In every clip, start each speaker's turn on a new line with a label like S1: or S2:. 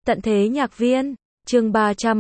S1: Tận thế nhạc viên, chương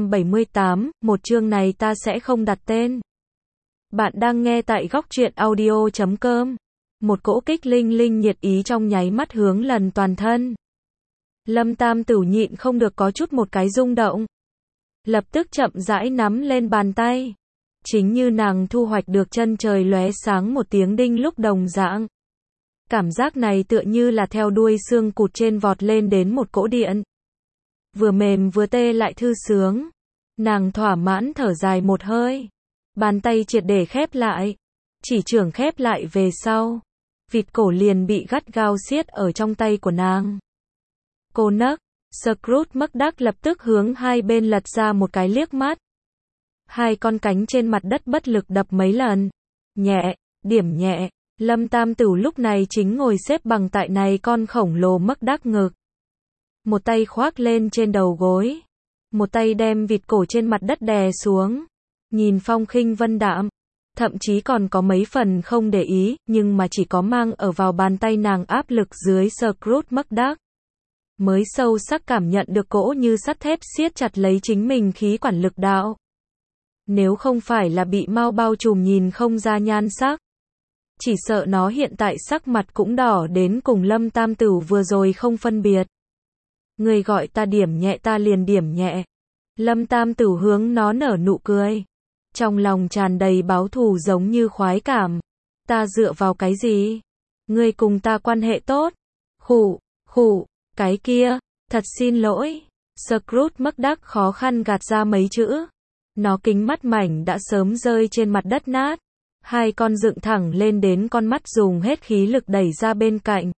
S1: 378, một chương này ta sẽ không đặt tên. Bạn đang nghe tại góc truyện audio.com. Một cỗ kích linh linh nhiệt ý trong nháy mắt hướng lần toàn thân. Lâm Tam Tử nhịn không được có chút một cái rung động. Lập tức chậm rãi nắm lên bàn tay. Chính như nàng thu hoạch được chân trời lóe sáng một tiếng đinh lúc đồng dạng. Cảm giác này tựa như là theo đuôi xương cụt trên vọt lên đến một cỗ điện. Vừa mềm vừa tê lại thư sướng. Nàng thỏa mãn thở dài một hơi. Bàn tay triệt để khép lại. Chỉ trưởng khép lại về sau. Vịt cổ liền bị gắt gao siết ở trong tay của nàng. Cô nấc. Scrooge McDuck lập tức hướng hai bên lật ra một cái liếc mắt. Hai con cánh trên mặt đất bất lực đập mấy lần. Nhẹ, điểm nhẹ. Lâm Tam Tử lúc này chính ngồi xếp bằng tại này con khổng lồ McDuck ngực. Một tay khoác lên trên đầu gối. Một tay đem vịt cổ trên mặt đất đè xuống. Nhìn phong khinh vân đạm. Thậm chí còn có mấy phần không để ý, nhưng mà chỉ có mang ở vào bàn tay nàng áp lực dưới Scrooge McDuck. Mới sâu sắc cảm nhận được cỗ như sắt thép siết chặt lấy chính mình khí quản lực đạo. Nếu không phải là bị mau bao trùm nhìn không ra nhan sắc. Chỉ sợ nó hiện tại sắc mặt cũng đỏ đến cùng Lâm Tam Tử vừa rồi không phân biệt. Người gọi ta điểm nhẹ ta liền điểm nhẹ. Lâm Tam Tử hướng nó nở nụ cười. Trong lòng tràn đầy báo thù giống như khoái cảm. Ta dựa vào cái gì? Ngươi cùng ta quan hệ tốt. Khụ, cái kia, thật xin lỗi. Scrooge McDuck khó khăn gạt ra mấy chữ. Nó kính mắt mảnh đã sớm rơi trên mặt đất nát. Hai con dựng thẳng lên đến con mắt dùng hết khí lực đẩy ra bên cạnh.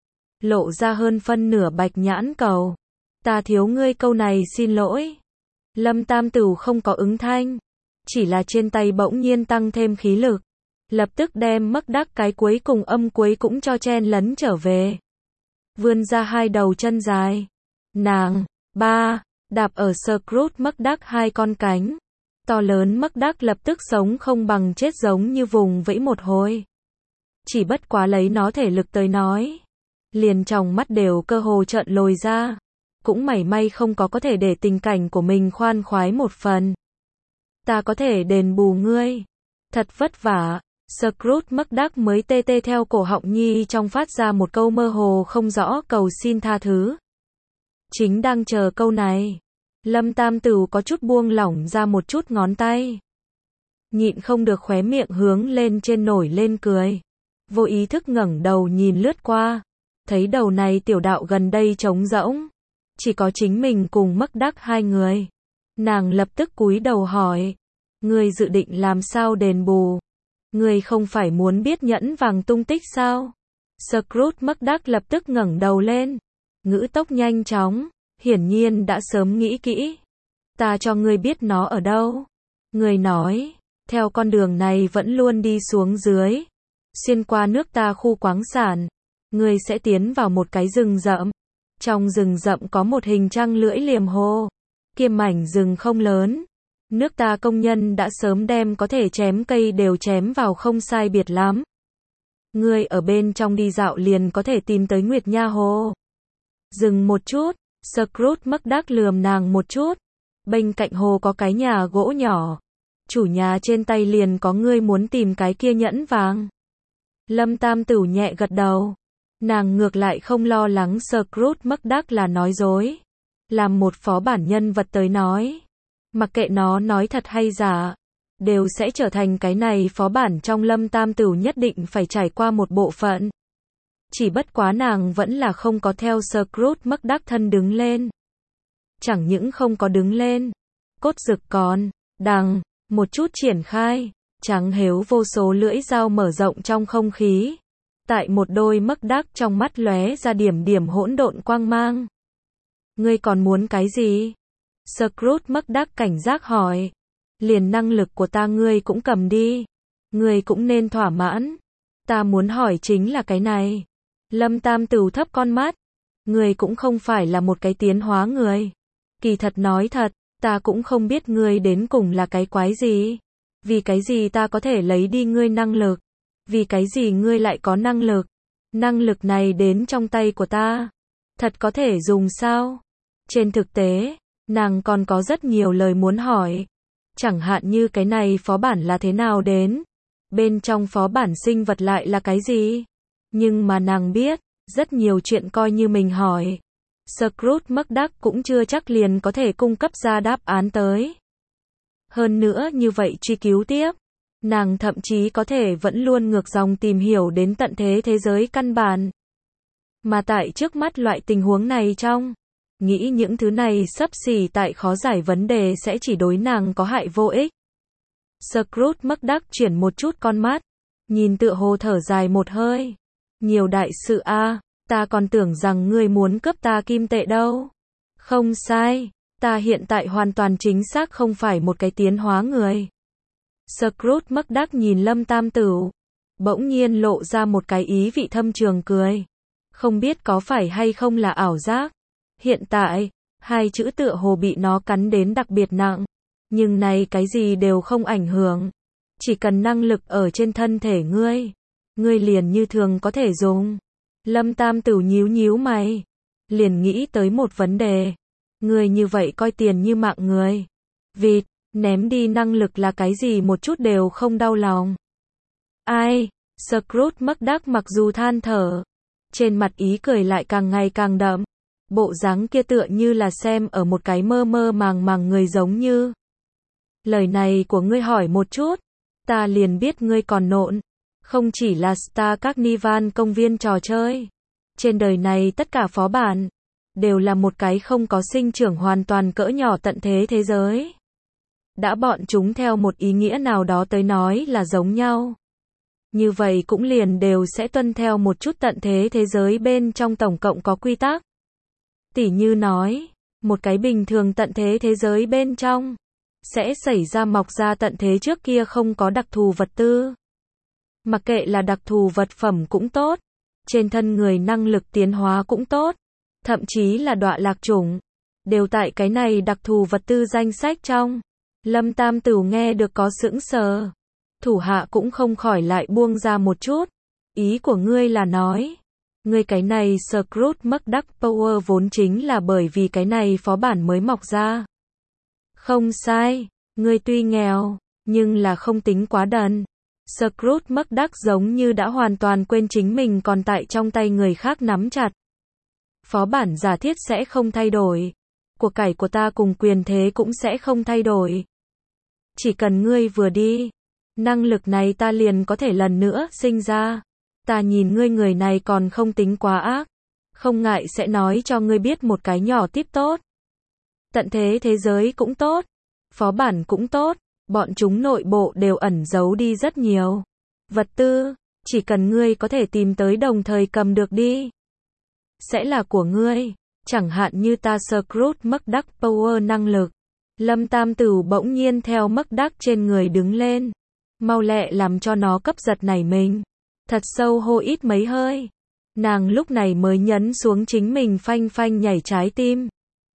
S1: Lộ ra hơn phân nửa bạch nhãn cầu. Ta thiếu ngươi câu này xin lỗi. Lâm Tam Tử không có ứng thanh. Chỉ là trên tay bỗng nhiên tăng thêm khí lực. Lập tức đem McDuck cái cuối cùng âm cuối cũng cho chen lấn trở về. Vươn ra hai đầu chân dài. Nàng, đạp ở Scrooge McDuck hai con cánh. To lớn McDuck lập tức sống không bằng chết giống như vùng vẫy một hồi. Chỉ bất quá lấy nó thể lực tới nói. Liền trong mắt đều cơ hồ trợn lồi ra. Cũng mảy may không có thể để tình cảnh của mình khoan khoái một phần. Ta có thể đền bù ngươi. Thật vất vả. Scrooge McDuck mới tê tê theo cổ họng nhi trong phát ra một câu mơ hồ không rõ cầu xin tha thứ. Chính đang chờ câu này. Lâm Tam Tử có chút buông lỏng ra một chút ngón tay. Nhịn không được khóe miệng hướng lên trên nổi lên cười. Vô ý thức ngẩng đầu nhìn lướt qua. Thấy đầu này tiểu đạo gần đây trống rỗng. Chỉ có chính mình cùng McDuck hai người. Nàng lập tức cúi đầu hỏi. Ngươi dự định làm sao đền bù? Ngươi không phải muốn biết nhẫn vàng tung tích sao? Scrooge McDuck lập tức ngẩng đầu lên. Ngữ tốc nhanh chóng. Hiển nhiên đã sớm nghĩ kỹ. Ta cho ngươi biết nó ở đâu. Ngươi nói. Theo con đường này vẫn luôn đi xuống dưới. Xuyên qua nước ta khu khoáng sản. Ngươi sẽ tiến vào một cái rừng rậm. Trong rừng rậm có một hình trăng lưỡi liềm hồ. Kia mảnh rừng không lớn. Nước ta công nhân đã sớm đem có thể chém cây đều chém vào không sai biệt lắm. Ngươi ở bên trong đi dạo liền có thể tìm tới Nguyệt Nha Hồ. Dừng một chút. Scrooge McDuck lườm nàng một chút. Bên cạnh hồ có cái nhà gỗ nhỏ. Chủ nhà trên tay liền có ngươi muốn tìm cái kia nhẫn vàng. Lâm Tam Tử nhẹ gật đầu. Nàng ngược lại không lo lắng Scrooge McDuck là nói dối. Làm một phó bản nhân vật tới nói. Mặc kệ nó nói thật hay giả. Đều sẽ trở thành cái này phó bản trong Lâm Tam Tử nhất định phải trải qua một bộ phận. Chỉ bất quá nàng vẫn là không có theo Scrooge McDuck thân đứng lên. Chẳng những không có đứng lên. Cốt rực còn, đằng, một chút triển khai. Trắng hếu vô số lưỡi dao mở rộng trong không khí. Tại một đôi McDuck trong mắt lóe ra điểm điểm hỗn độn quang mang. Ngươi còn muốn cái gì? Scrooge McDuck cảnh giác hỏi. Liền năng lực của ta ngươi cũng cầm đi. Ngươi cũng nên thỏa mãn. Ta muốn hỏi chính là cái này. Lâm Tam Tử thấp con mắt. Ngươi cũng không phải là một cái tiến hóa người. Kỳ thật nói thật, ta cũng không biết ngươi đến cùng là cái quái gì. Vì cái gì ta có thể lấy đi ngươi năng lực? Vì cái gì ngươi lại có năng lực? Năng lực này đến trong tay của ta. Thật có thể dùng sao? Trên thực tế, nàng còn có rất nhiều lời muốn hỏi. Chẳng hạn như cái này phó bản là thế nào đến? Bên trong phó bản sinh vật lại là cái gì? Nhưng mà nàng biết, rất nhiều chuyện coi như mình hỏi. Scrooge McDuck cũng chưa chắc liền có thể cung cấp ra đáp án tới. Hơn nữa như vậy truy cứu tiếp, nàng thậm chí có thể vẫn luôn ngược dòng tìm hiểu đến tận thế giới căn bản. Mà tại trước mắt loại tình huống này nghĩ những thứ này xấp xỉ tại khó giải vấn đề sẽ chỉ đối nàng có hại vô ích. Scrooge McDuck chuyển một chút con mắt, nhìn tựa hồ thở dài một hơi. Nhiều đại sự a, ta còn tưởng rằng ngươi muốn cướp ta kim tệ đâu. Không sai, ta hiện tại hoàn toàn chính xác không phải một cái tiến hóa người. Scrooge McDuck nhìn Lâm Tam Tửu, bỗng nhiên lộ ra một cái ý vị thâm trường cười. Không biết có phải hay không là ảo giác. Hiện tại, hai chữ tựa hồ bị nó cắn đến đặc biệt nặng. Nhưng này cái gì đều không ảnh hưởng. Chỉ cần năng lực ở trên thân thể ngươi liền như thường có thể dùng. Lâm Tam Tửu nhíu nhíu mày, liền nghĩ tới một vấn đề. Ngươi như vậy coi tiền như mạng người. Vịt, ném đi năng lực là cái gì một chút đều không đau lòng. Ai? Scrooge McDuck mặc dù than thở, trên mặt ý cười lại càng ngày càng đậm. Bộ dáng kia tựa như là xem ở một cái mơ mơ màng màng người giống như. Lời này của ngươi hỏi một chút, ta liền biết ngươi còn nộn. Không chỉ là Star Carnival công viên trò chơi. Trên đời này tất cả phó bản đều là một cái không có sinh trưởng hoàn toàn cỡ nhỏ tận thế giới. Đã bọn chúng theo một ý nghĩa nào đó tới nói là giống nhau. Như vậy cũng liền đều sẽ tuân theo một chút tận thế giới bên trong tổng cộng có quy tắc. Tỉ như nói, một cái bình thường tận thế giới bên trong sẽ xảy ra mọc ra tận thế trước kia không có đặc thù vật tư. Mặc kệ là đặc thù vật phẩm cũng tốt, trên thân người năng lực tiến hóa cũng tốt, thậm chí là đọa lạc chủng, đều tại cái này đặc thù vật tư danh sách trong. Lâm Tam Tửu nghe được có sững sờ, thủ hạ cũng không khỏi lại buông ra một chút. Ý của ngươi là nói, ngươi cái này Scrooge McDuck Power vốn chính là bởi vì cái này phó bản mới mọc ra. Không sai, ngươi tuy nghèo, nhưng là không tính quá đần. Scrooge McDuck giống như đã hoàn toàn quên chính mình còn tại trong tay người khác nắm chặt. Phó bản giả thiết sẽ không thay đổi. Của cải của ta cùng quyền thế cũng sẽ không thay đổi. Chỉ cần ngươi vừa đi, năng lực này ta liền có thể lần nữa sinh ra. Ta nhìn ngươi người này còn không tính quá ác. Không ngại sẽ nói cho ngươi biết một cái nhỏ tip tốt. Tận thế giới cũng tốt. Phó bản cũng tốt. Bọn chúng nội bộ đều ẩn giấu đi rất nhiều vật tư, chỉ cần ngươi có thể tìm tới đồng thời cầm được đi, sẽ là của ngươi. Chẳng hạn như ta Scrooge McDuck Power năng lực. Lâm Tam Tửu bỗng nhiên theo McDuck trên người đứng lên, mau lẹ làm cho nó cấp giật nảy mình, thật sâu hô ít mấy hơi. Nàng lúc này mới nhấn xuống chính mình phanh phanh nhảy trái tim,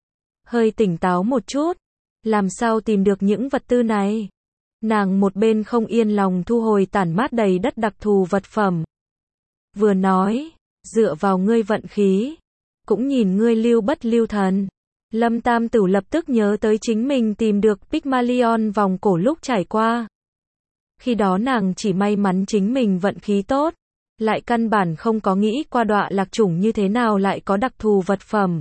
S1: hơi tỉnh táo một chút. Làm sao tìm được những vật tư này? Nàng một bên không yên lòng thu hồi tản mát đầy đất đặc thù vật phẩm. Vừa nói, dựa vào ngươi vận khí, cũng nhìn ngươi lưu bất lưu thần. Lâm Tam Tửu lập tức nhớ tới chính mình tìm được Pygmalion vòng cổ lúc trải qua. Khi đó nàng chỉ may mắn chính mình vận khí tốt, lại căn bản không có nghĩ qua đọa lạc chủng như thế nào lại có đặc thù vật phẩm.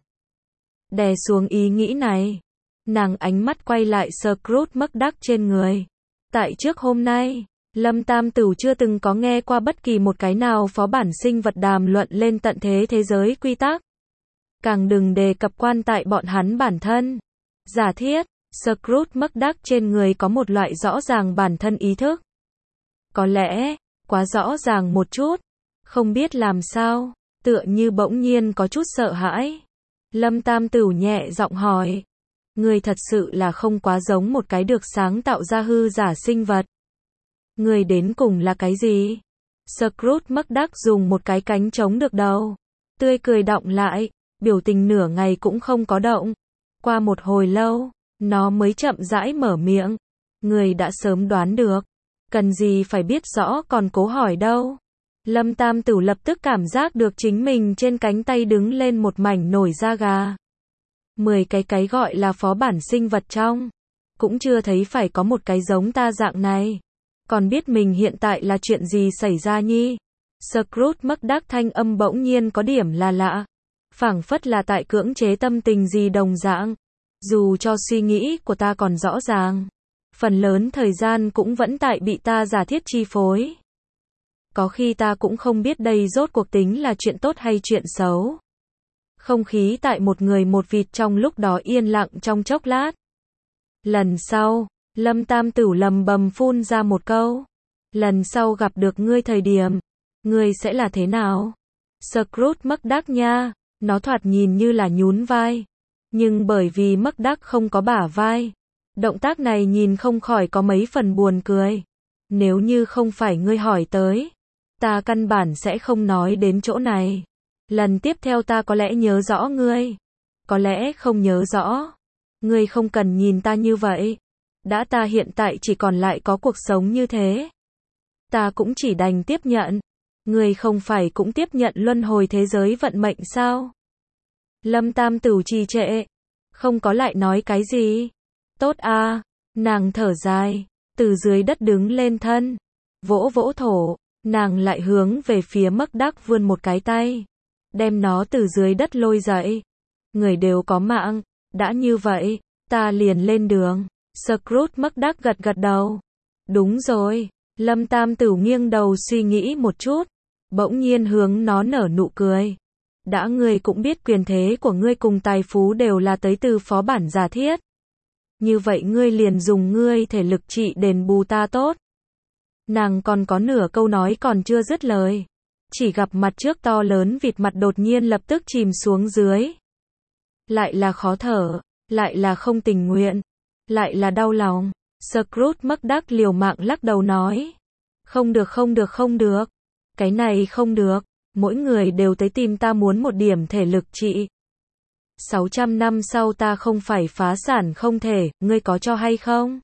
S1: Đè xuống ý nghĩ này, nàng ánh mắt quay lại Scrooge McDuck trên người. Tại trước hôm nay, Lâm Tam Tửu chưa từng có nghe qua bất kỳ một cái nào phó bản sinh vật đàm luận lên tận thế giới quy tắc. Càng đừng đề cập quan tại bọn hắn bản thân. Giả thiết, Scrooge McDuck trên người có một loại rõ ràng bản thân ý thức. Có lẽ, quá rõ ràng một chút. Không biết làm sao, tựa như bỗng nhiên có chút sợ hãi. Lâm Tam Tửu nhẹ giọng hỏi. Ngươi thật sự là không quá giống một cái được sáng tạo ra hư giả sinh vật. Ngươi đến cùng là cái gì? Scrooge McDuck dùng một cái cánh chống được đầu. Tươi cười đọng lại, biểu tình nửa ngày cũng không có động. Qua một hồi lâu, nó mới chậm rãi mở miệng. Ngươi đã sớm đoán được. Cần gì phải biết rõ còn cố hỏi đâu. Lâm Tam Tửu lập tức cảm giác được chính mình trên cánh tay đứng lên một mảnh nổi da gà. 10 cái gọi là phó bản sinh vật trong. Cũng chưa thấy phải có một cái giống ta dạng này. Còn biết mình hiện tại là chuyện gì xảy ra nhi? Scrooge McDuck thanh âm bỗng nhiên có điểm là lạ. Phảng phất là tại cưỡng chế tâm tình gì đồng dạng. Dù cho suy nghĩ của ta còn rõ ràng. Phần lớn thời gian cũng vẫn tại bị ta giả thiết chi phối. Có khi ta cũng không biết đây rốt cuộc tính là chuyện tốt hay chuyện xấu. Không khí tại một người một vịt trong lúc đó yên lặng trong chốc lát. Lần sau, Lâm Tam Tửu lầm bầm phun ra một câu. Lần sau gặp được ngươi thời điểm, ngươi sẽ là thế nào? Scrooge McDuck nha, nó thoạt nhìn như là nhún vai. Nhưng bởi vì McDuck không có bả vai, động tác này nhìn không khỏi có mấy phần buồn cười. Nếu như không phải ngươi hỏi tới, ta căn bản sẽ không nói đến chỗ này. Lần tiếp theo ta có lẽ nhớ rõ ngươi, có lẽ không nhớ rõ. Ngươi không cần nhìn ta như vậy. Đã ta hiện tại chỉ còn lại có cuộc sống như thế. Ta cũng chỉ đành tiếp nhận. Ngươi không phải cũng tiếp nhận luân hồi thế giới vận mệnh sao? Lâm Tam Tửu trì trệ. Không có lại nói cái gì. Tốt à. Nàng thở dài. Từ dưới đất đứng lên thân. Vỗ vỗ thổ. Nàng lại hướng về phía McDuck vươn một cái tay. Đem nó từ dưới đất lôi dậy. Người đều có mạng. Đã như vậy, ta liền lên đường. Scrooge McDuck gật gật đầu. Đúng rồi. Lâm Tam Tửu nghiêng đầu suy nghĩ một chút. Bỗng nhiên hướng nó nở nụ cười. Đã ngươi cũng biết quyền thế của ngươi cùng tài phú đều là tới từ phó bản giả thiết. Như vậy ngươi liền dùng ngươi thể lực trị đền bù ta tốt. Nàng còn có nửa câu nói còn chưa dứt lời. Chỉ gặp mặt trước to lớn vịt mặt đột nhiên lập tức chìm xuống dưới. Lại là khó thở, lại là không tình nguyện, lại là đau lòng. Scrooge McDuck liều mạng lắc đầu nói. Không được không được không được. Cái này không được. Mỗi người đều tới tìm ta muốn một điểm thể lực trị. 600 năm sau ta không phải phá sản không thể, ngươi có cho hay không?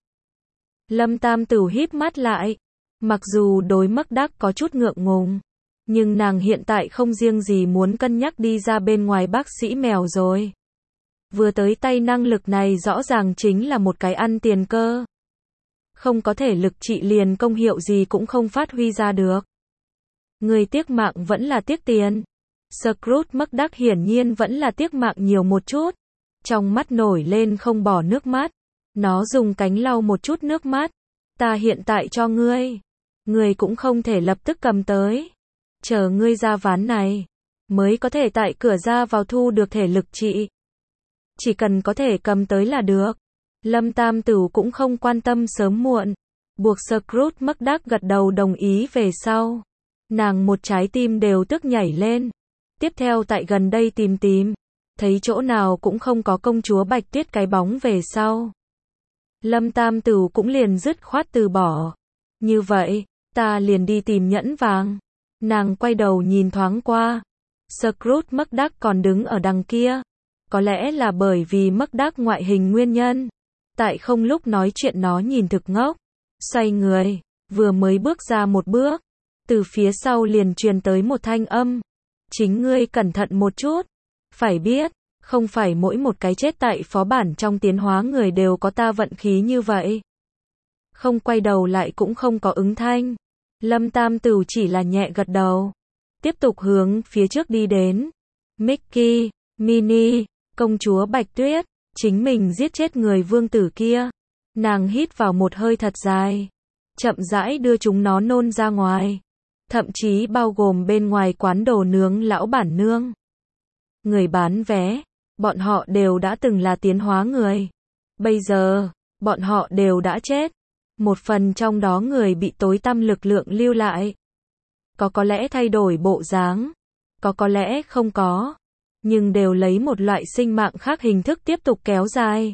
S1: Lâm Tam Tửu híp mắt lại. Mặc dù đối McDuck có chút ngượng ngùng, nhưng nàng hiện tại không riêng gì muốn cân nhắc đi ra bên ngoài bác sĩ mèo rồi. Vừa tới tay năng lực này rõ ràng chính là một cái ăn tiền cơ. Không có thể lực trị liền công hiệu gì cũng không phát huy ra được. Người tiếc mạng vẫn là tiếc tiền. Scrooge McDuck hiển nhiên vẫn là tiếc mạng nhiều một chút. Trong mắt nổi lên không bỏ nước mắt. Nó dùng cánh lau một chút nước mắt. Ta hiện tại cho ngươi. Ngươi cũng không thể lập tức cầm tới. Chờ ngươi ra ván này, mới có thể tại cửa ra vào thu được thể lực trị. Chỉ cần có thể cầm tới là được. Lâm Tam Tửu cũng không quan tâm sớm muộn. Buộc Scrooge McDuck gật đầu đồng ý về sau. Nàng một trái tim đều tức nhảy lên. Tiếp theo tại gần đây tìm. Thấy chỗ nào cũng không có công chúa Bạch Tuyết cái bóng về sau. Lâm Tam Tửu cũng liền dứt khoát từ bỏ. Như vậy, ta liền đi tìm nhẫn vàng. Nàng quay đầu nhìn thoáng qua. Scrooge McDuck còn đứng ở đằng kia. Có lẽ là bởi vì McDuck ngoại hình nguyên nhân. Tại không lúc nói chuyện nó nhìn thực ngốc. Xoay người, vừa mới bước ra một bước. Từ phía sau liền truyền tới một thanh âm. Chính ngươi cẩn thận một chút. Phải biết, không phải mỗi một cái chết tại phó bản trong tiến hóa người đều có ta vận khí như vậy. Không quay đầu lại cũng không có ứng thanh. Lâm Tam Tửu chỉ là nhẹ gật đầu. Tiếp tục hướng phía trước đi đến. Mickey, Minnie, công chúa Bạch Tuyết, chính mình giết chết người vương tử kia. Nàng hít vào một hơi thật dài. Chậm rãi đưa chúng nó nôn ra ngoài. Thậm chí bao gồm bên ngoài quán đồ nướng lão bản nương. Người bán vé, bọn họ đều đã từng là tiến hóa người. Bây giờ, bọn họ đều đã chết. Một phần trong đó người bị tối tăm lực lượng lưu lại. Có lẽ thay đổi bộ dáng, có lẽ không có. Nhưng đều lấy một loại sinh mạng khác hình thức tiếp tục kéo dài.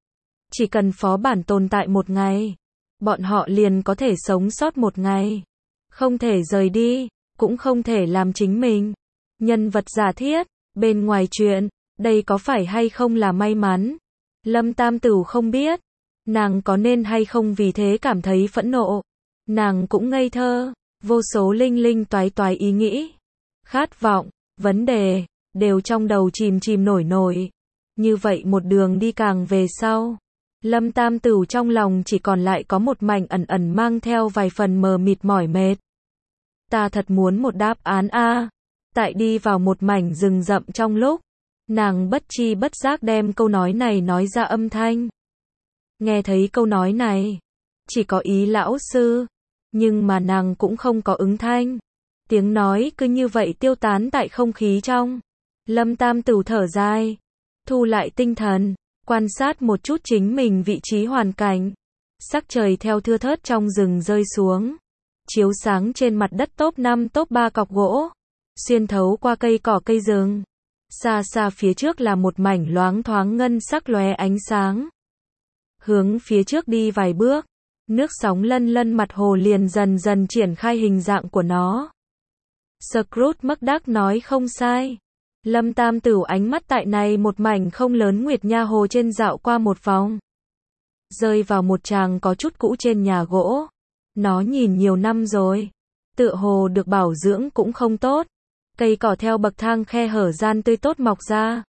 S1: Chỉ cần phó bản tồn tại một ngày, bọn họ liền có thể sống sót một ngày. Không thể rời đi, cũng không thể làm chính mình. Nhân vật giả thiết, bên ngoài chuyện, đây có phải hay không là may mắn? Lâm Tam Tửu không biết. Nàng có nên hay không vì thế cảm thấy phẫn nộ. Nàng cũng ngây thơ, vô số linh linh toái toái ý nghĩ. Khát vọng, vấn đề, đều trong đầu chìm nổi. Như vậy một đường đi càng về sau, Lâm Tam Tửu trong lòng chỉ còn lại có một mảnh ẩn ẩn mang theo vài phần mờ mịt mỏi mệt. Ta thật muốn một đáp án a. Tại đi vào một mảnh rừng rậm trong lúc, nàng bất chi bất giác đem câu nói này nói ra âm thanh. Nghe thấy câu nói này, chỉ có ý lão sư, nhưng mà nàng cũng không có ứng thanh. Tiếng nói cứ như vậy tiêu tán tại không khí trong. Lâm Tam Tửu thở dài, thu lại tinh thần, quan sát một chút chính mình vị trí hoàn cảnh. Sắc trời theo thưa thớt trong rừng rơi xuống, chiếu sáng trên mặt đất top 5 top 3 cọc gỗ, xuyên thấu qua cây cỏ cây rừng. Xa xa phía trước là một mảnh loáng thoáng ngân sắc lóe ánh sáng. Hướng phía trước đi vài bước, nước sóng lân lân mặt hồ liền dần dần triển khai hình dạng của nó. Scrooge McDuck nói không sai. Lâm Tam Tửu ánh mắt tại này một mảnh không lớn nguyệt nha hồ trên dạo qua một vòng, rơi vào một tràng có chút cũ trên nhà gỗ. Nó nhìn nhiều năm rồi, tựa hồ được bảo dưỡng cũng không tốt. Cây cỏ theo bậc thang khe hở gian tươi tốt mọc ra.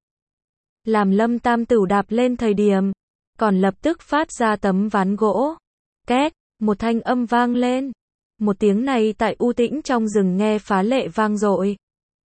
S1: Làm Lâm Tam Tửu đạp lên thời điểm, còn lập tức phát ra tấm ván gỗ. Két, một thanh âm vang lên. Một tiếng này tại u tĩnh trong rừng nghe phá lệ vang dội.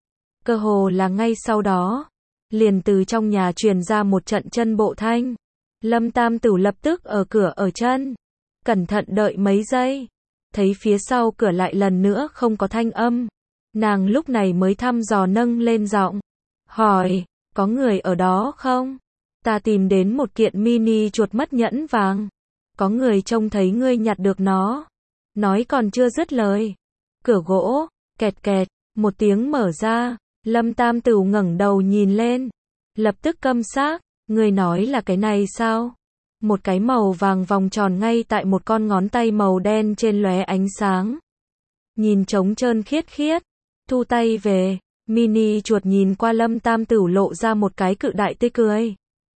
S1: Cơ hồ là ngay sau đó, liền từ trong nhà truyền ra một trận chân bộ thanh. Lâm Tam Tửu lập tức ở cửa ở chân, cẩn thận đợi mấy giây, thấy phía sau cửa lại lần nữa không có thanh âm. Nàng lúc này mới thăm dò nâng lên giọng, hỏi, có người ở đó không? Ta tìm đến một kiện mini chuột mất nhẫn vàng. Có người trông thấy ngươi nhặt được nó. Nói còn chưa dứt lời, cửa gỗ, kẹt kẹt, một tiếng mở ra. Lâm Tam Tửu ngẩng đầu nhìn lên, lập tức câm xác. Ngươi nói là cái này sao? Một cái màu vàng vòng tròn ngay tại một con ngón tay màu đen trên lóe ánh sáng. Nhìn trống trơn khiết khiết. Thu tay về, mini chuột nhìn qua Lâm Tam Tửu lộ ra một cái cự đại tươi cười.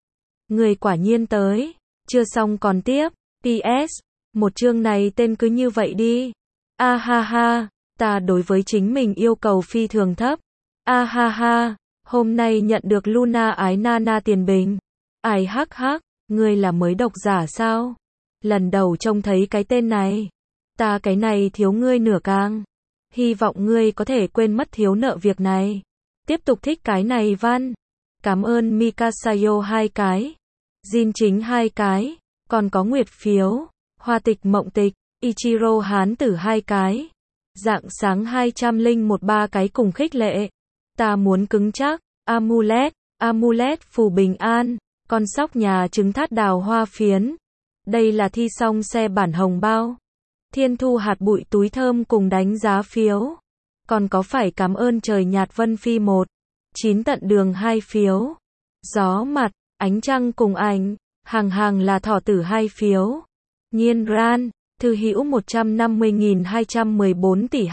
S1: Người quả nhiên tới. Chưa xong còn tiếp. PS. Một chương này tên cứ như vậy đi. A ha ha. Ta đối với chính mình yêu cầu phi thường thấp. A ha ha. Hôm nay nhận được Luna ái Nana tiền bình. Ai hắc hắc. Ngươi là mới độc giả sao? Lần đầu trông thấy cái tên này. Ta cái này thiếu ngươi nửa càng. Hy vọng ngươi có thể quên mất thiếu nợ việc này. Tiếp tục thích cái này văn. Cảm ơn Mikasayo 2 cái. Jin chính 2 cái. Còn có nguyệt phiếu. Hoa tịch mộng tịch. Ichiro hán tử 2 cái. Dạng sáng 201 3 cái cùng khích lệ. Ta muốn cứng chắc. Amulet. Amulet phù bình an. Con sóc nhà trứng thát đào hoa phiến. Đây là thi xong xe bản hồng bao. Thiên thu hạt bụi túi thơm cùng đánh giá phiếu. Còn có phải cảm ơn trời nhạt Vân Phi 1. 9 tận đường 2 phiếu. Gió mặt, ánh trăng cùng ảnh. Hàng hàng là thỏ tử 2 phiếu. Nhiên Ran, thư hữu 150.214 tỷ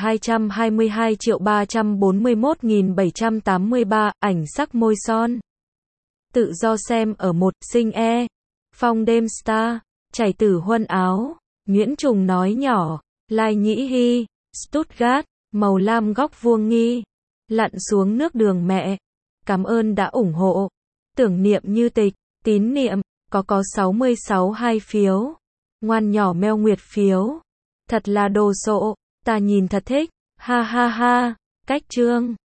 S1: 222.341.783, ảnh sắc môi son. Tự do xem ở một, sinh e. Phong đêm star, chảy tử huân áo. Nguyễn Trùng nói nhỏ, Lai Nhĩ Hy, Stuttgart, màu lam góc vuông nghi. Lặn xuống nước đường mẹ. Cảm ơn đã ủng hộ. Tưởng niệm như tịch, tín niệm, có 66 2 phiếu. Ngoan nhỏ meo nguyệt phiếu. Thật là đồ sộ, ta nhìn thật thích, ha ha ha, cách chương.